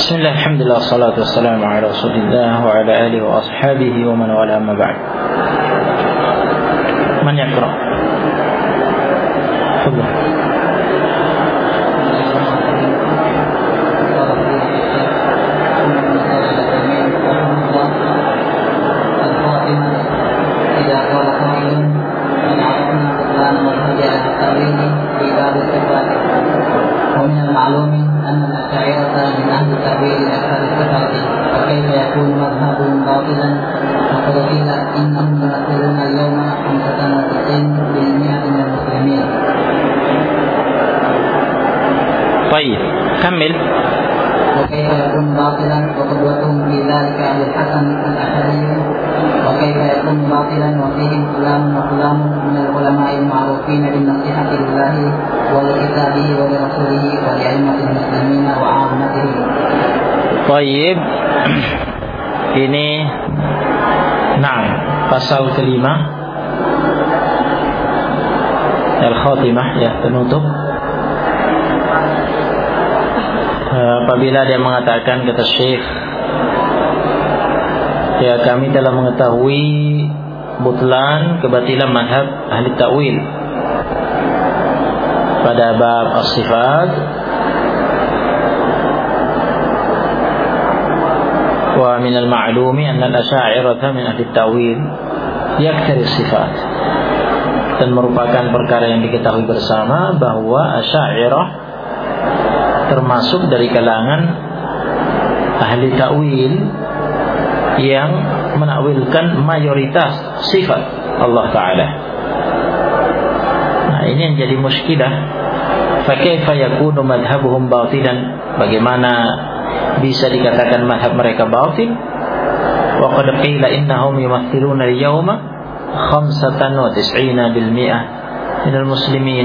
Bismillah, alhamdulillah, salatu wassalamu ala rasulillah wa ala alihi wa ashabihi wa man wala amma ba'd. Man yaqra? Tafadhal. طيب كمل. وكيف يكون باطلا وقدوتهم في ذلك أبو الحسن الأشعري وكيف يكون باطلا وفيهم فلان وفلان من العلماء المعروفين بالنصيحة لله ولكتابه ولرسوله ولأئمة المسلمين وعامتهم. طيب ini pasal kelima al-khatimah, ya, penutup. Apabila dia mengatakan, kata Syekh, ya, kami telah mengetahui butlan kebatilan mazhab ahli ta'wil pada bab as-sifat, wa min al-ma'lumi anna al-asy'ariyah min ahli ta'wil yaktari as-sifat, dan merupakan perkara yang diketahui bersama bahwa asy'ariyah termasuk dari kalangan ahli ta'wil yang menakwilkan mayoritas sifat Allah Ta'ala. Nah, ini yang jadi muskilah. Fa kaifa yakunu madhhabuhum batilan? Bagaimana bisa dikatakan mazhab mereka batil? Wa qad qila innahum yumaththiluna al-yawma 95% minal muslimin.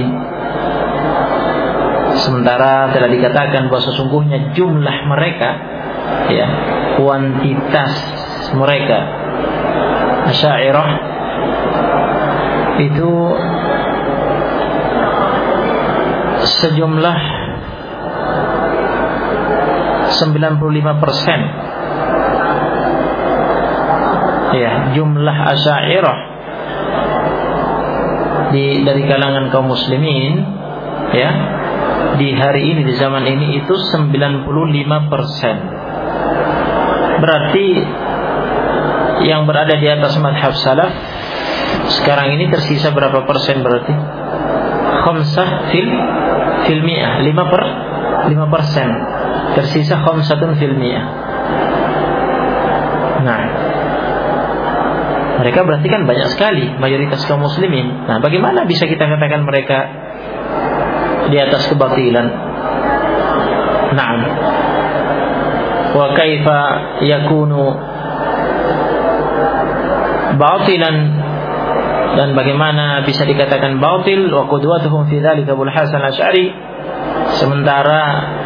Sementara telah dikatakan bahwa sesungguhnya jumlah mereka, ya, kuantitas mereka Asy'ariyah itu sejumlah 95%. Ya, jumlah Asy'ariyah dari kalangan kaum muslimin, ya, di hari ini, di zaman ini itu 95%. Berarti yang berada di atas mazhab salaf sekarang ini tersisa berapa persen berarti? 5%. Tersisa 5%. Nah, mereka berarti kan banyak sekali mayoritas kaum muslimin. Nah, bagaimana bisa kita katakan mereka di atas kebatilan? Naam. Wa kaifa yakunu batilan, dan bagaimana bisa dikatakan batil? Wa qudwatuhum fi dzalika Abu Hasan Asy'ari, sementara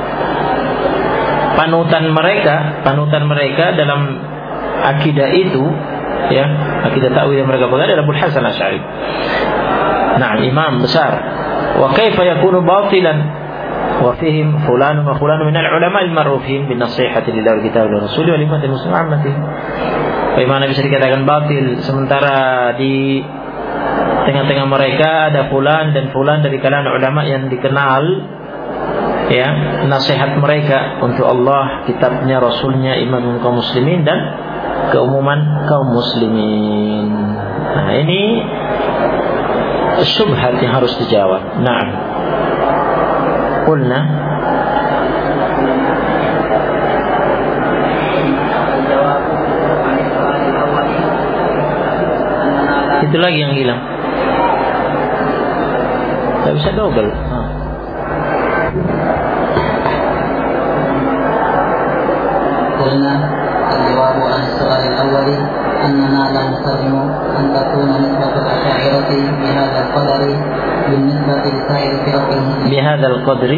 panutan mereka dalam akidah itu, ya, akidah ta'wil yang mereka pegang adalah Abu Hasan Asy'ari. Nah, imam besar. Wa kaifa yakunu batilan wa fihim fulan wa fulan min al-ulama al-ma'rufin bin nasihati lillahi wa kitabihi wa rasulihi wa limatil muslimin ammati. Bagaimana bisa dikatakan batil sementara di tengah-tengah mereka ada fulan dan fulan dari kalangan ulama yang dikenal, ya, nasihat mereka untuk Allah, kitabnya, rasulnya, imam kaum muslimin dan keumuman kaum muslimin. Nah, ini syubhat yang harus dijawab. Naam. Qulna itu lagi yang hilang. Tak bisa double. Qulna al-jawab an as-su'al al-awwal أننا لا نسلم أن تكون نسبة الأشاعرة بهذا القدر بالنسبة لسائر فرق المسلمين. بهذا القدر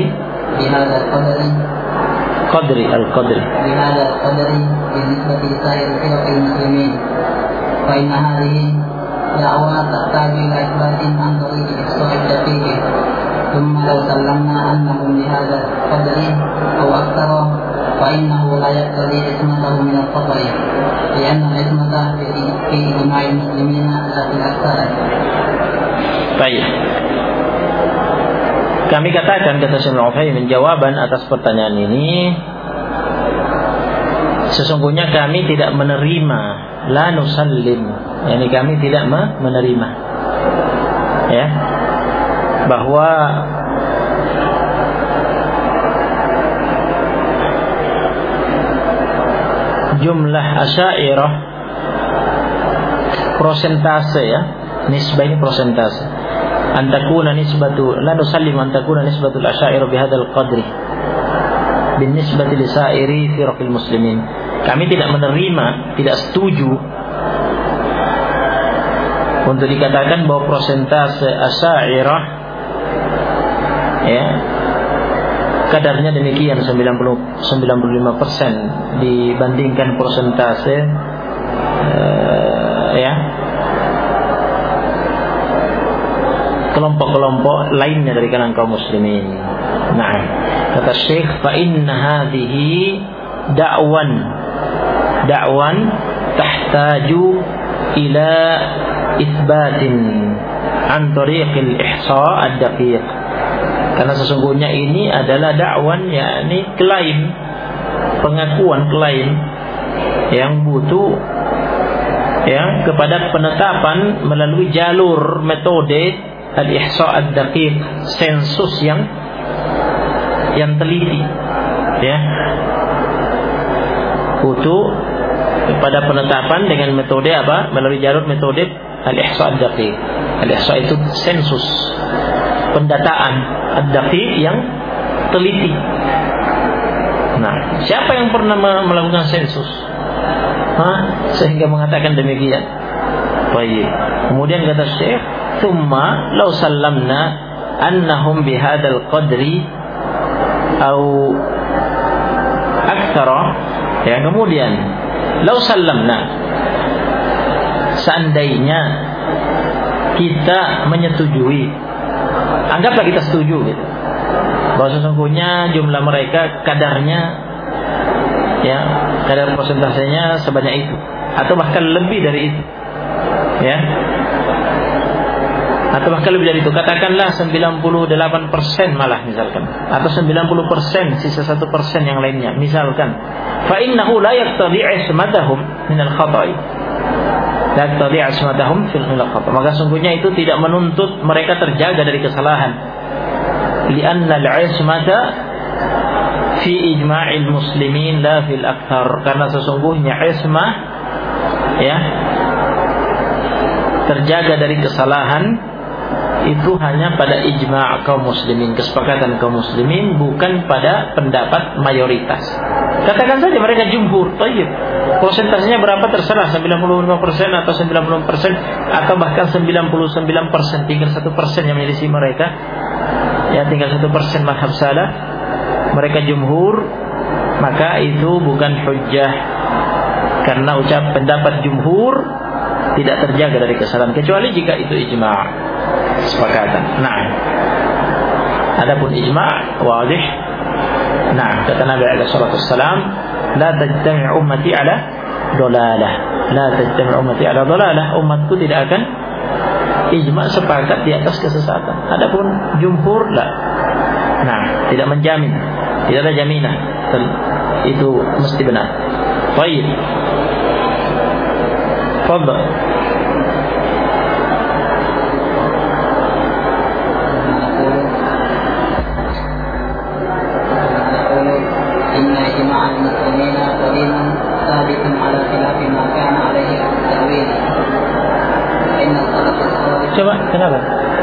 بالنسبة لسائر فرق المسلمين، فإن هذه دعوى تحتاج إلى إثبات عن طريق إحصاء الدقيق. ثم لو سلمنا أنهم بهذا القدر أو أكثر فإنه لا يقتضي عصمته من الخطأ لأن العصمة في إجماع المسلمين لا في الأكثر. Baik. Kami katakan, kata Syekh Al-Utsaimin, jawaban atas pertanyaan ini, sesungguhnya kami tidak menerima, la nusallim, yakni kami tidak menerima, ya, bahwa jumlah Asy'ariyah persentase, ya, nisbah ini persentase, antakuna nisbatu la nusallim antakuna nisbatul Asy'ariyah bihadzal qadri bin nisbati li sa'iri firqil muslimin. Kami tidak menerima, tidak setuju untuk dikatakan bahwa persentase Asy'ariyah, ya, kadarnya demikian 95% dibandingkan persentase ya kelompok-kelompok lainnya dari kalangan kaum muslimin. Nah, kata Syekh, fa inna hadhihi da'wan tahtaju ila itsbatin an tariqil ihsa ad-daqiq. Karena sesungguhnya ini adalah dakwan, yakni klaim, pengakuan klaim yang butuh, ya, kepada penetapan melalui jalur metode al-ihsa ad-daqiq, sensus yang teliti, ya, butuh kepada penetapan dengan metode apa? Melalui jalur metode al-ihsa ad-daqiq. Al-ihsa itu sensus, pendataan ad-daqiq yang teliti. Nah, siapa yang pernah melakukan sensus? Sehingga mengatakan demikian. Baik. Kemudian kata Syekh, "Tsumma law sallamna annahum bihadzal qadri au aktsara." Ya, kemudian law sallamna, seandainya kita menyetujui, anggaplah kita setuju gitu, bahwa sesungguhnya jumlah mereka kadarnya, ya, kadar persentasenya sebanyak itu atau bahkan lebih dari itu, ya, atau bahkan lebih dari itu, katakanlah 98% malah misalkan, atau 90%, sisa 1% yang lainnya misalkan, fa innahu la yaqtadi ismatahum min al-khata'i, la yaqtadi ismatahum fil khata', maka sungguhnya itu tidak menuntut mereka terjaga dari kesalahan, li'anna al-ismata fi ijma'il muslimin la fil akthar, karena sesungguhnya ismah, ya, terjaga dari kesalahan itu hanya pada ijma' kaum muslimin, kesepakatan kaum muslimin, bukan pada pendapat mayoritas. Katakan saja mereka jumhur, tayyib, persentasenya berapa terserah, 95% atau 90% atau bahkan 99%, tinggal 1% yang menyelisih mereka, ya, tinggal 1% mazhab salaf, mereka jumhur, maka itu bukan hujjah, karena pendapat jumhur tidak terjaga dari kesalahan, kecuali jika itu ijma', kesepakatan. Nah, adapun ijma' wadih. Nah, kata Nabi alaihi salatu wassalam, la tajtami' ummati ala dolalah, la tajtami' ummati ala dolalah, umatku tidak akan ijma' sepakat di atas kesesatan. Adapun jumhur lah, nah, tidak menjamin, tidak ada jaminan itu mesti benar. Baik, fadhal. Coba, kenapa?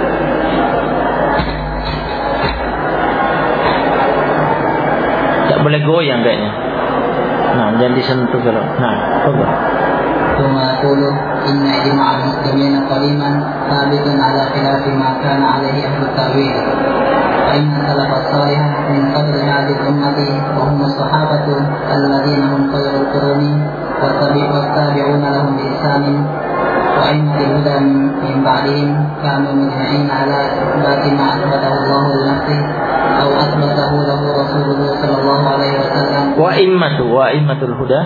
Tak boleh goyang kayaknya. Nah, jangan disentuh kalau. Nah, coba. ثم يقول إن إجماع المسلمين قديما ثابت على خلاف ما كان عليه أهل التأويل، فإن السلف الصالح من قبل هذه الأمة وهم الصحابة الذين هم خير القرون والتابعون لهم بإحسان وأئمة الهدى من بعدهم كانوا مجمعين على إثبات ما أثبته الله لنفسه أو أثبته له رسوله صلى الله عليه وسلم وأئمة الهدى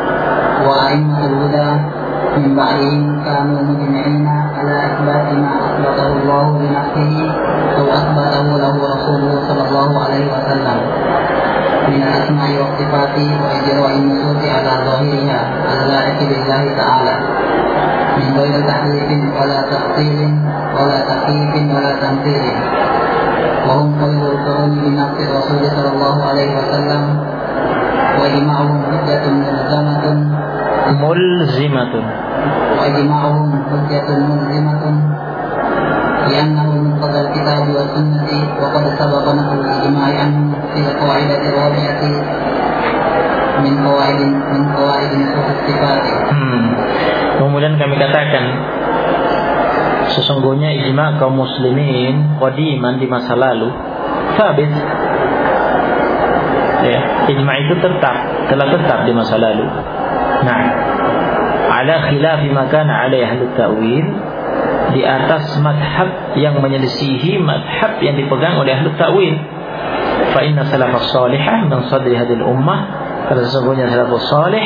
من بعدهم كانوا مجمعين على إثبات ما أثبته الله لنفسه أو أثبته له رسوله صلى الله عليه وسلم من الأسماء والصفات وإجراء النصوص على ظاهرها اللائق بالله تعالى من غير تحريف ولا تفصيل ولا تكييف ولا تمثيل وهم خير القرون بنفس الرسول صلى الله عليه وسلم وإجماعهم حجة ملزمة لأنه مقتضى الكتاب والسنة وقد سبق نقل الإجماع عنهم في القاعدة الرابعة من قواعد نصوص الصفات. Kemudian kami katakan sesungguhnya ijma' kaum muslimin qadiman di masa lalu sabit. Ya, ijma' itu telah tetap di masa lalu. Nah, ala khilafi ma kana alaihi ahli ta'wil, di atas madhab yang menyelisihi madhab yang dipegang oleh ahli ta'wil. Fa inna salafus salihah min sadri hadhihi ummah, karena sesungguhnya salafus salih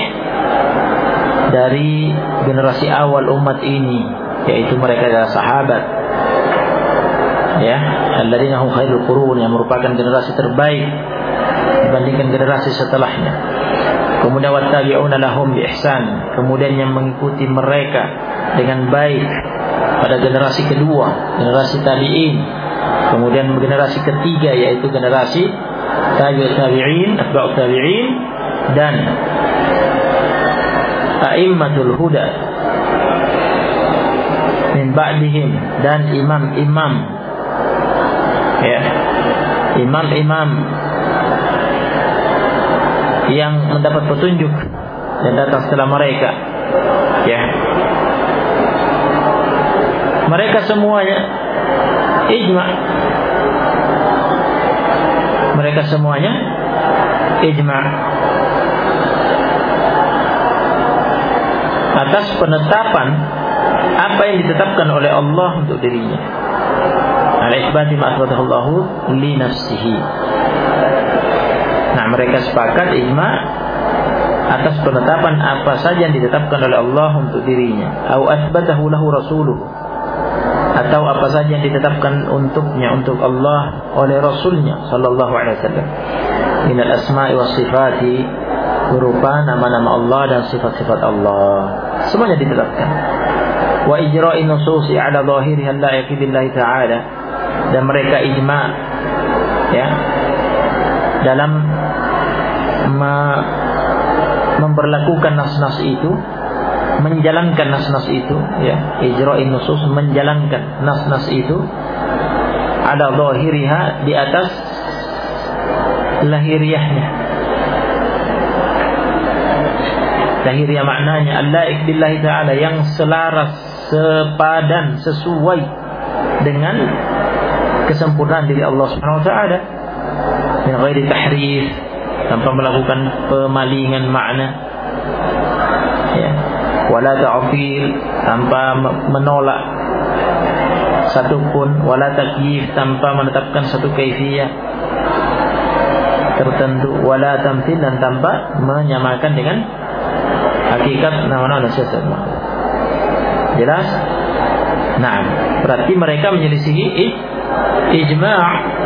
dari generasi awal umat ini, yaitu mereka adalah sahabat, ya, alladzina hum khairul qurun, yang merupakan generasi terbaik dibandingkan generasi setelahnya. Kemudian wattabi'una lahum bi ihsan, kemudian yang mengikuti mereka dengan baik pada generasi kedua, generasi tabi'in. Kemudian generasi ketiga yaitu generasi tabi'in, atba'ut tabi'in, dan a'immatul huda min ba'dihim, dan imam-imam, ya, imam-imam yang mendapat petunjuk dan datang setelah mereka, ya, mereka semuanya ijma', atas penetapan apa yang ditetapkan oleh Allah untuk dirinya, ala isbati ma asbatahu li nafsihi. Nah, mereka sepakat ijma' atas penetapan apa saja yang ditetapkan oleh Allah untuk dirinya, au asbatahu lahu rasuluhu, atau apa saja yang ditetapkan untuknya, untuk Allah oleh Rasulnya sallallahu alaihi wasallam, minal asma'i was sifati, berupa nama-nama Allah dan sifat-sifat Allah, semuanya ditetapkan. Wa ijra'in nususi ala zahiriha la'iqi billahi ta'ala, dan mereka ijma', ya, dalam memperlakukan nas-nas itu, menjalankan nas-nas itu, ya, ijra'in nusus, menjalankan nas-nas itu, ala zahiriha, di atas lahiriahnya. Lahiriah maknanya al-la'iq billahi ta'ala, yang selaras, sepadan, sesuai dengan kesempurnaan diri Allah Subhanahu wa taala, min ghairi tahrif, tanpa melakukan pemalingan makna, ya, wala ta'til, tanpa menolak satupun, wala takyif, tanpa menetapkan satu kaifiyah tertentu, wala tamthil, dan tanpa menyamakan dengan hakikat nama-nama sifat. Jelas? Nah, berarti mereka menyelisihi ijma'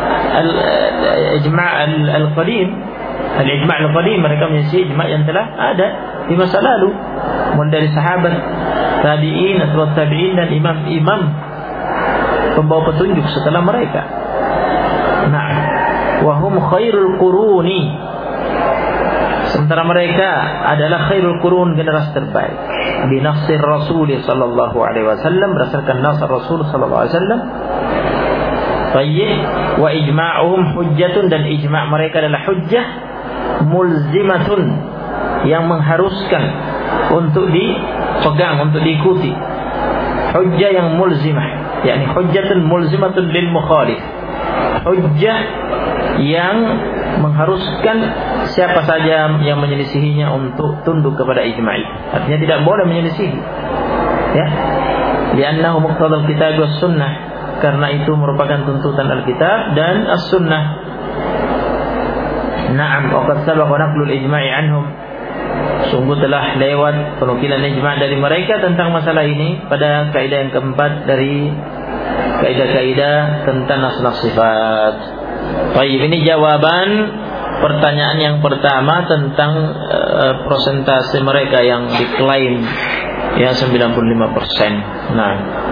al-qadim. Al-ijma' al-qadim, mereka menyelisihi ijma' yang telah ada di masa lalu, mulai dari sahabat, tabi'in, atba'ut tabi'in, dan imam-imam pembawa petunjuk setelah mereka. Nah, wahum khairul quruni, sementara mereka adalah khairul qurun, generasi terbaik, binafsir Rasul sallallahu alaihi wasallam, berdasarkan nas Rasul sallallahu alaihi wasallam. Tayyib, wa ijma'uhum hujjatun, dan ijma' mereka adalah hujjah mulzimatun, yang mengharuskan untuk dipegang, untuk diikuti. Hujjah yang mulzimah, yakni hujjatun mulzimatun lil mukhalif, hujjah yang mengharuskan siapa saja yang menyelisihinya untuk tunduk kepada ijma'i. Artinya tidak boleh menyelisihi, ya, li'annahu muqtadal kitab was sunnah, karena itu merupakan tuntutan Alkitab dan as-sunnah. Na'am, waqad sabaqa naqlul ijma'i anhum. Sungguh telah lewat penukilan ijma' dari mereka tentang masalah ini pada kaidah yang keempat dari kaidah-kaidah tentang nas-nas sifat. Baik, ini jawaban pertanyaan yang pertama tentang persentase mereka yang diklaim ya 95%. Nah,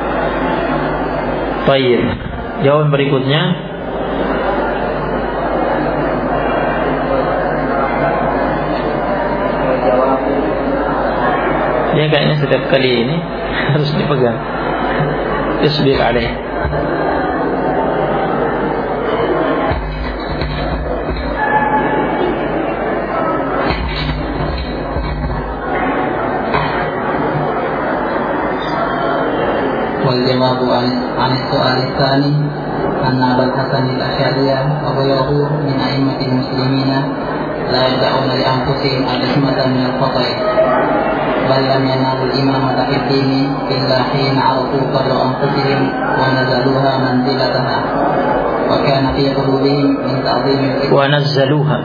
baik. Jawaban berikutnya, dia kayaknya setiap kali ini harus dipegang. Isbir alaih. والجواب عن السؤال الثاني أن أبا الحسن الأشعري وغيره من أئمة المسلمين لا يدعون لأنفسهم العصمة من الخطأ، بل لم ينالوا الإمامة في الدين إلا حين عرفوا قدر أنفسهم ونزلوها منزلتها، وكان في قلوبهم من تعظيم ونزلوها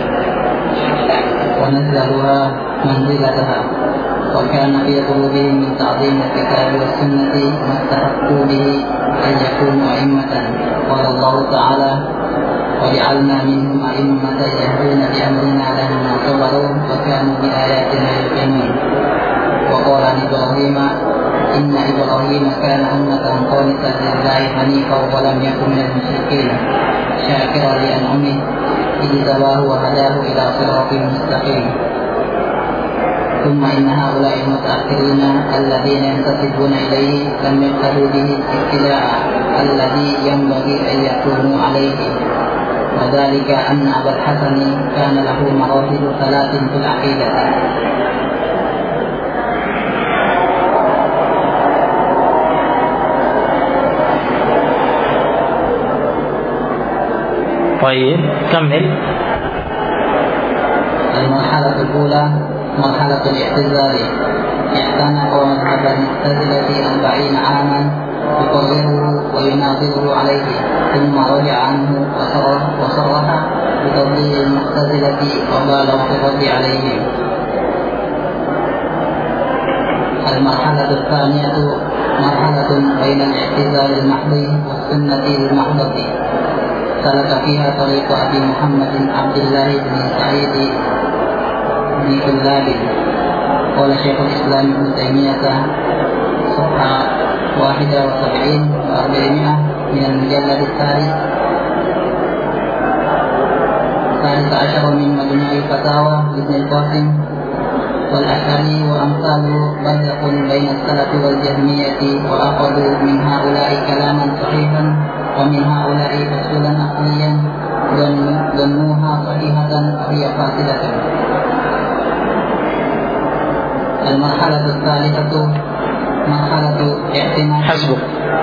منزلتها، وكان في قلوبهم من تعظيم الكتاب والسنة ما استحقوا به أن يكونوا أئمة. قال الله تعالى: وجعلنا منهم أئمة يهدون بأمرنا لما صبروا وكانوا بآياتنا يوقنون. وقال عن إبراهيم: إن إبراهيم كان أمة قانتا لله حنيفا ولم يكن من المشركين شاكرا لأنعمه اجتباه وهداه إلى صراط مستقيم. ثم إن هؤلاء المتأخرين الذين ينتسبون إليه لم يقتدوا به ابتداء الذي ينبغي أن يكونوا عليه، وذلك أن أبا الحسن كان له مراتب ثلاث في العقيدة. طيب كمل. المرحلة الأولى مرحلة الاعتزال، اعتنق مذهب المعتزلة 40 عاما يقرره ويناظره عليه، ثم رجع عنه وصرح بتضليل المعتزلة وبالغ في الرد عليهم. المرحلة الثانية مرحلة بين الاعتزال المحض والسنة المحضة، سلك فيها طريق أبي محمد عبد الله بن سعيد بن كلاب. قال شيخ الإسلام ابن تيمية صفحة 71 و400 من المجلد الثالث عشر من مجموع الفتاوى لابن القاسم: والأشعري وأمثاله فرق بين السلف والجهمية، وأخذوا من هؤلاء كلاما صحيحا ومن هؤلاء أصولا عقليا ظنوها صحيحة وهي فاسدة. المرحلة الثالثة مرحلة اعتماد. Hasbuk.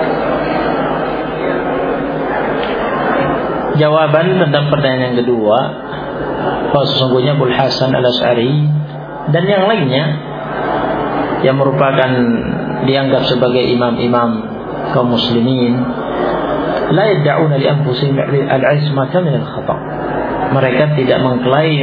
Jawaban tentang pertanyaan yang kedua, bahwa sesungguhnya Abul Hasan Al-Asy'ari dan yang lainnya yang merupakan dianggap sebagai imam-imam kaum muslimin, la yad'una li anfusihim al-'ismata min al-khata'. Mereka tidak mengklaim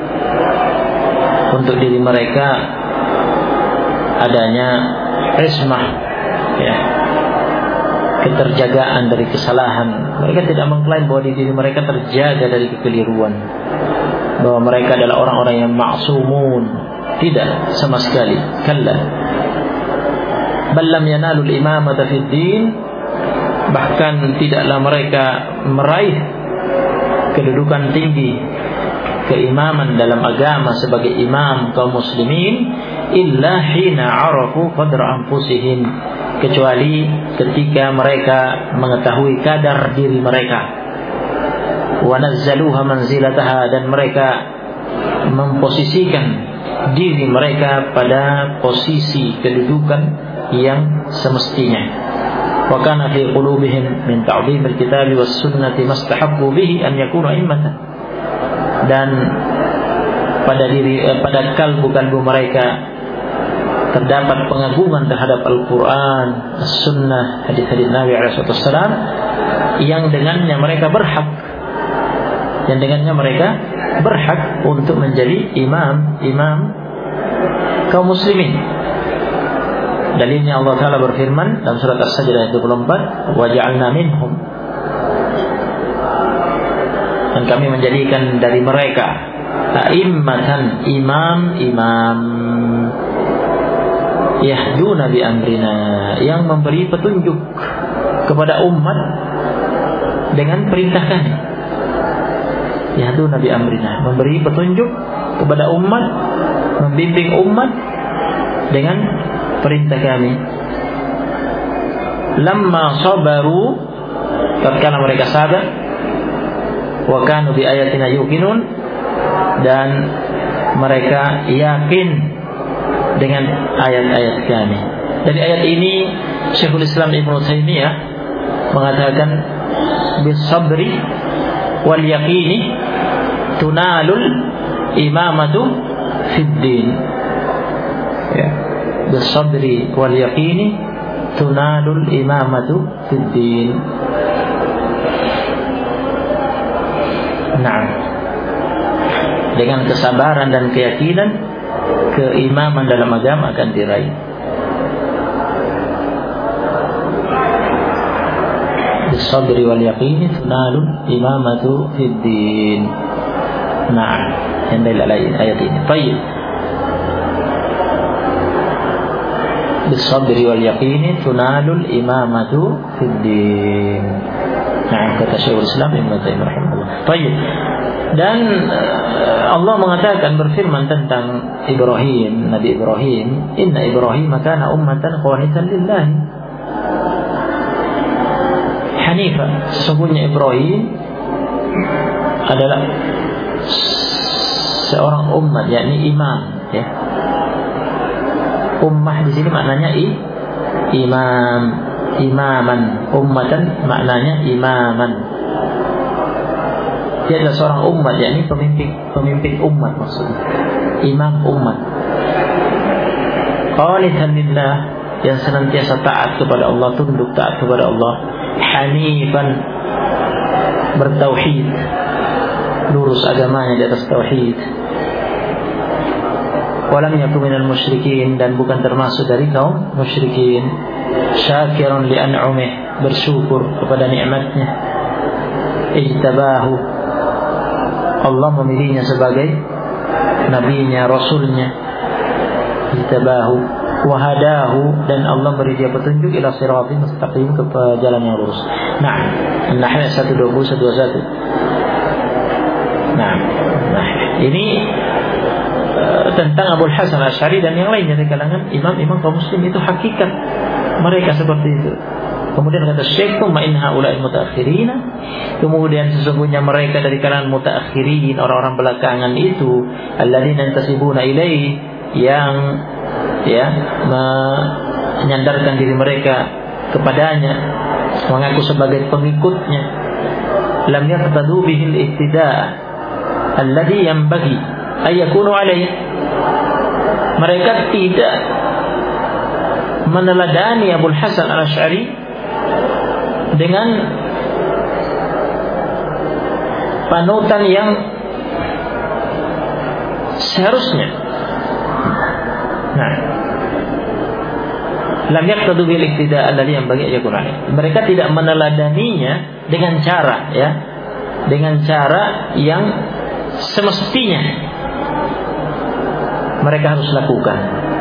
untuk diri mereka adanya ismah, ya, keterjagaan dari kesalahan. Mereka tidak mengklaim bahwa diri mereka terjaga dari kekeliruan, bahwa mereka adalah orang-orang yang ma'sumun. Tidak, sama sekali. Kalla. Bal lam yanalul imamata fid din. Bahkan tidaklah mereka meraih kedudukan tinggi, keimaman dalam agama sebagai imam kaum muslimin, illa hina arafu qadra anfusihim, kecuali ketika mereka mengetahui kadar diri mereka, wa nazzaluha manzilataha, dan mereka memposisikan diri mereka pada posisi kedudukan yang semestinya. Wa kana fi qulubihim min ta'dhim al-kitab was sunnati mastahabbu bihi an yakunu a'immatan, dan pada kalbu mereka terdapat pengagungan terhadap Al-Quran, As-Sunnah, hadis-hadis Nabi SAW, yang dengannya mereka berhak, yang dengannya mereka berhak untuk menjadi imam kaum muslimin. Dalilnya Allah Ta'ala berfirman dalam surat As-Sajdah ayat 24, wa ja'alna minhum, dan kami menjadikan dari mereka a'immatan, imam-imam, yahduna bi amrina, yang memberi petunjuk kepada umat dengan perintah kami. Yahduna bi amrina, memberi petunjuk kepada umat, membimbing umat dengan perintah kami. Lamma sabaru, tatkala mereka sabar, wa kanu bi ayatina yuqinun, dan mereka yakin dengan ayat-ayat kami. Dari ayat ini Syekhul Islam Ibnu Taimiyah mengatakan bis sabri wal yaqini tunalul imamatu fid din. Ya, bis sabri wal yaqini tunalul imamatu fid din. Nah, dengan kesabaran dan keyakinan, keimaman dalam agama akan diraih. Bisabri wal yaqini tunalul imamatu fid din. Nah, yang dari ayat ini. Baik. Bisabri wal yaqini tunalul imamatu fid din. Nah, kata Syekhul Islam Ibnu Taimiyah rahimahullah. Baik. Dan Allah mengatakan, berfirman tentang Ibrahim, Nabi Ibrahim, inna Ibrahim kana ummatan qanitan lillahi hanifa. Sesungguhnya Ibrahim adalah seorang umat, yakni imam, ya. Ummah di sini maknanya imam, imaman. Ummatan maknanya imaman. Dia adalah seorang umat, yakni pemimpin umat maksudnya. Imam umat. Qanitan lillah, yang senantiasa taat kepada Allah, tunduk taat kepada Allah. Hanifan, bertauhid, lurus agamanya di atas tauhid. Walam yakun minal musyrikin, dan bukan termasuk dari kaum musyrikin. Syakirun li an'umih, bersyukur kepada nikmatnya. Ijtabahu, Allah memilihnya sebagai nabinya, rasulnya. Ijtabahu wahadahu, dan Allah beri dia petunjuk ila siratal mustaqim, ke jalan yang lurus. Nah, An-Nahl 120-121. Nah, ini tentang Abu Hasan Asy'ari dan yang lainnya dari kalangan imam-imam kaum muslim. Itu hakikat mereka seperti itu. Kemudian kata Syekh, "Ma in haula'il mutaakhirina", kemudian sesungguhnya mereka dari kalangan mutaakhirin, orang-orang belakangan itu, alladzina yantasibuna ilaihi, yang menyandarkan diri mereka kepadanya, mengaku sebagai pengikutnya. Lam yaqtadu bihil iqtida' alladhi yanbaghi ay yakunu alaihi. Mereka tidak meneladani Abu Hasan Al-Asy'ari dengan panutan yang seharusnya. Nah, lam yaqtadu bil iqtida' alladhi yanbaghi ay yakunu alaihi. Mereka tidak meneladaninya dengan cara, dengan cara yang semestinya mereka harus lakukan.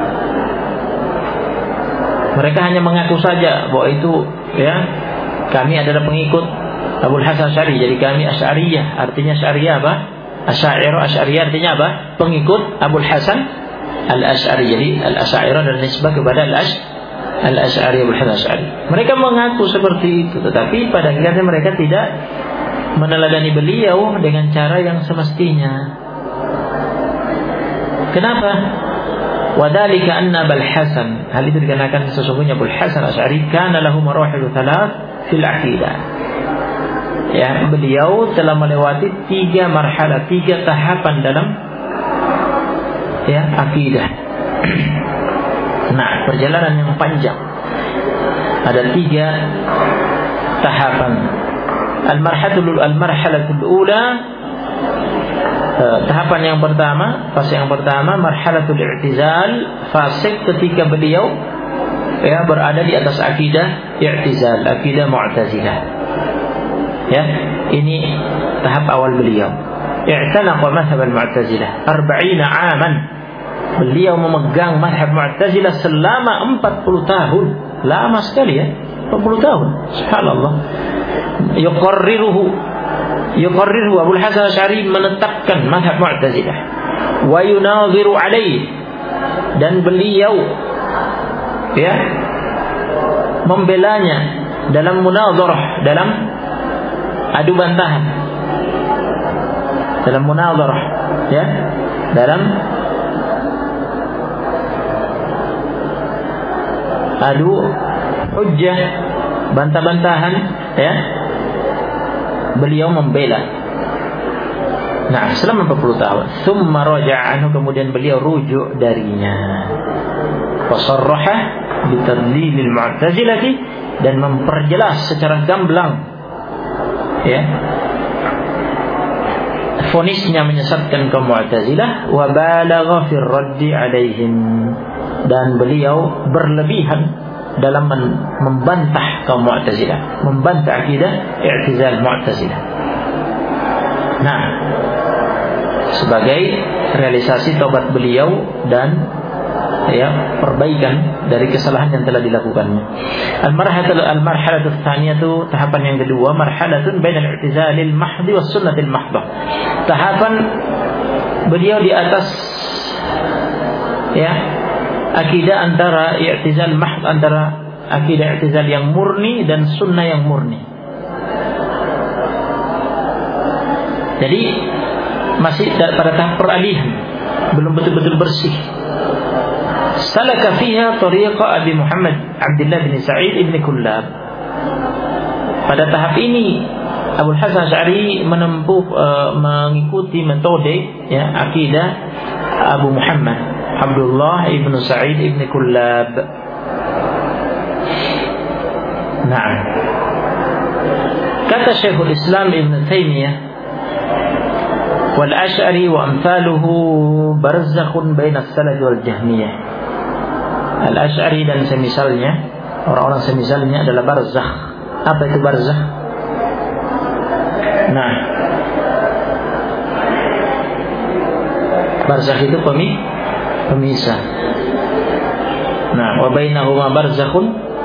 Mereka hanya mengaku saja bahwa itu, kami adalah pengikut Abu Hasan Asy'ari, jadi kami Asy'ariyah. Artinya Asy'ariyah apa? Asy'ariyah artinya apa? Pengikut Abu Hasan Al-Asy'ari. Jadi Al-Asy'ariyah dan nisbah kepada Al-Asy'ari, Abu Hasan Asy'ari. Mereka mengaku seperti itu, tetapi pada akhirnya mereka tidak meneladani beliau dengan cara yang semestinya. Kenapa? Wadhalika anna Abul Hasan, hal itu dikarenakan sesungguhnya Abu Hasan Asy'ari kana lahu marahilu thalath fil aqidah. Beliau telah melewati 3 marhalah, 3 tahapan dalam akidah. Nah, perjalanan yang panjang. Ada 3 tahapan. Al-marhalatul ula tahapan yang pertama, fase yang pertama marhalatul i'tizal, fase ketika beliau berada di atas akidah i'tizal, akidah Mu'tazilah. Ya, ini tahap awal beliau. I'tanaqa mazhab al-Mu'tazilah 40 aman. Beliau memegang mazhab Mu'tazilah selama 40 tahun. Lama sekali ya, 40 tahun. Subhanallah. Yuqarriruhu Abu Hasan Asy'ari menetapkan mazhab Mu'tazilah. Wa yunadhiru alaihi, dan beliau membelanya dalam munadharah, dalam adu bantahan, dalam munadharah, dalam adu hujjah, bantah-bantahan, beliau membela. Nah, selama 40 tahun. Tsumma raja'a anhu, kemudian beliau rujuk darinya. Fasarraha bitadlilil Mu'tazilati, dan memperjelas secara gamblang fonisnya menyesatkan kaum Mu'tazilah. Wa balagha fir raddi alaihim, dan beliau berlebihan dalam membantah kaum Mu'tazilah, membantah akidah i'tizal Mu'tazilah. Nah, sebagai realisasi taubat beliau dan perbaikan dari kesalahan yang telah dilakukannya. Al-marhalatul tsaniyatu, tahapan yang kedua, marhalatun bainal i'tizalil mahdhi was sunnatil mahdhah. Tahapan beliau di atas akidah antara i'tizal mahd, antara akidah i'tizal yang murni dan sunnah yang murni. Jadi masih pada tahap peralihan, belum betul-betul bersih. Salaka fiha tariqa Abi Muhammad Abdullah bin Sa'id ibn Kullab. Pada tahap ini Abu Hasan Asy'ari menempuh mengikuti metode akidah Abu Muhammad Abdullah ibn Sa'id ibn Kullab. Nah, kata Syekhul Islam Ibn Taimiyah, wal Asy'ari wa amthaluhu barzakhun baina as-salaf wal jahmiyah. Al-Asy'ari dan semisalnya, orang-orang semisalnya adalah barzakh. Apa itu barzakh? Nah, barzakh itu pemisah. Nah, wa bainahuma barzakhun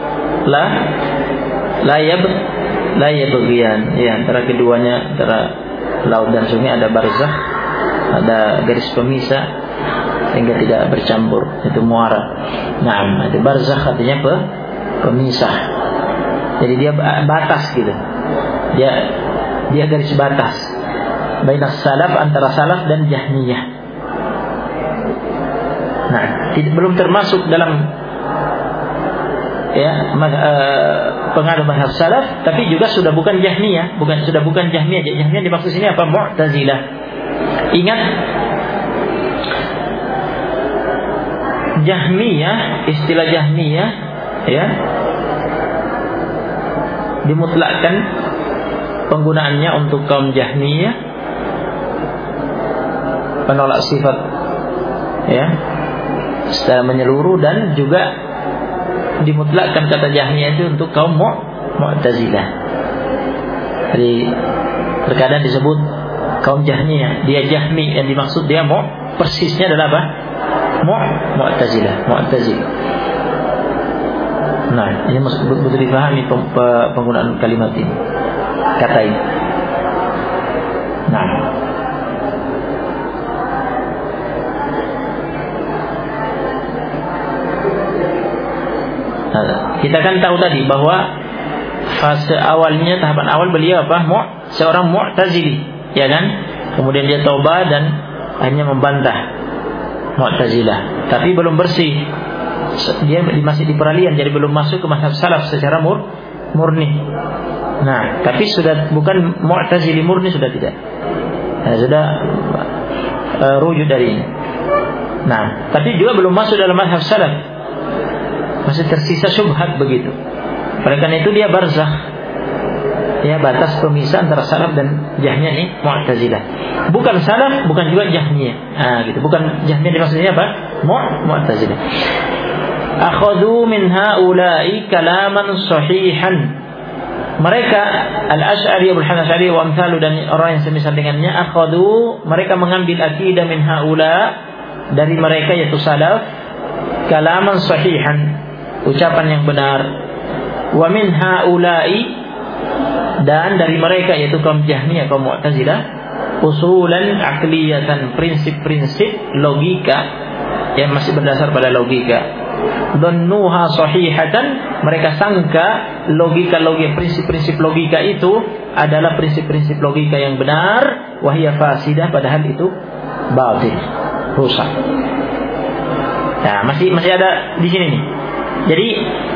la yabghiyan. Ya, antara keduanya, antara laut dan sungai ada barzakh, ada garis pemisah sehingga tidak bercampur, itu muara. Nah, itu barzakh artinya pemisah. Jadi dia batas gitu. Dia garis batas bainas salaf, antara salaf dan jahmiyah. Nah, belum termasuk dalam pengaruh mazhab salaf, tapi juga sudah bukan jahmiyah, sudah bukan jahmiyah. Jahmiyah dimaksud sini apa? Mu'tazilah. Ingat, Jahmiyah, istilah Jahmiyah dimutlakkan penggunaannya untuk kaum Jahmiyah, penolak sifat secara menyeluruh, dan juga dimutlakkan kata Jahmiyah itu untuk kaum Mu'tazilah. Jadi terkadang disebut kaum Jahmiyah, dia Jahmi, yang dimaksud dia persisnya adalah apa? Mu'tazilah. Nah, ini betul dipahami penggunaan kalimat ini, kata ini. Nah, kita kan tahu tadi bahwa fase awalnya, tahapan awal beliau apa? Seorang Mu'tazili, ya kan? Kemudian dia taubat dan hanya membantah Mu'tazilah, tapi belum bersih. Dia masih di peralihan, jadi belum masuk ke mazhab salaf secara murni. Nah, tapi sudah bukan Mu'tazili murni, sudah tidak. Sudah rujuk dari ini. Nah, tapi juga belum masuk dalam mazhab salaf. Masih tersisa syubhat begitu. Oleh karena itu dia barzakh. ya batas pemisah antara salaf dan Jahmiyah ini Mu'tazilah. Bukan salaf, bukan juga Jahmiyah. Gitu. Bukan Jahmiyah dimaksudnya apa? Mu'tazilah. Akhadhu min haula'i kalaman sahihan. Mereka Al-Asy'ari, Abu Hasan Asy'ari wa amsalu dan orang yang semisal dengannya, akhadhu, mereka mengambil akidah min haula, dari mereka yaitu salaf, kalaman sahihan, ucapan yang benar. Wa min haula'i, dan dari mereka yaitu kaum Jahmiyah, kaum Mu'tazilah, usulan akliyatan, prinsip-prinsip logika yang masih berdasar pada logika. Dhannuha sahihatan, mereka sangka logika-logika, prinsip-prinsip logika itu adalah prinsip-prinsip logika yang benar, wahiyya fasidah, padahal itu batil, rusak. Nah, masih ada di sini nih. Jadi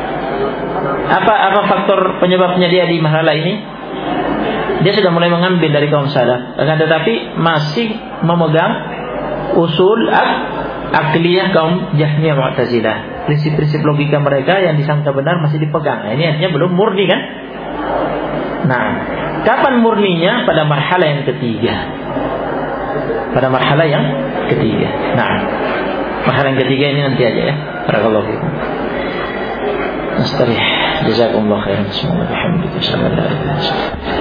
apa faktor penyebabnya dia di masalah ini? Dia sudah mulai mengambil dari kaum salaf, akan tetapi masih memegang usul akliyah kaum Jahmiyah Mu'tazilah. Prinsip-prinsip logika mereka yang disangka benar masih dipegang. Nah, ini artinya belum murni kan? Nah, kapan murninya? Pada marhalah yang ketiga. Nah, marhalah yang ketiga ini nanti aja ya. Barakallahu fiikum. Nastarih. Jazakumullah khairan. Bismillahirrahmanirrahim.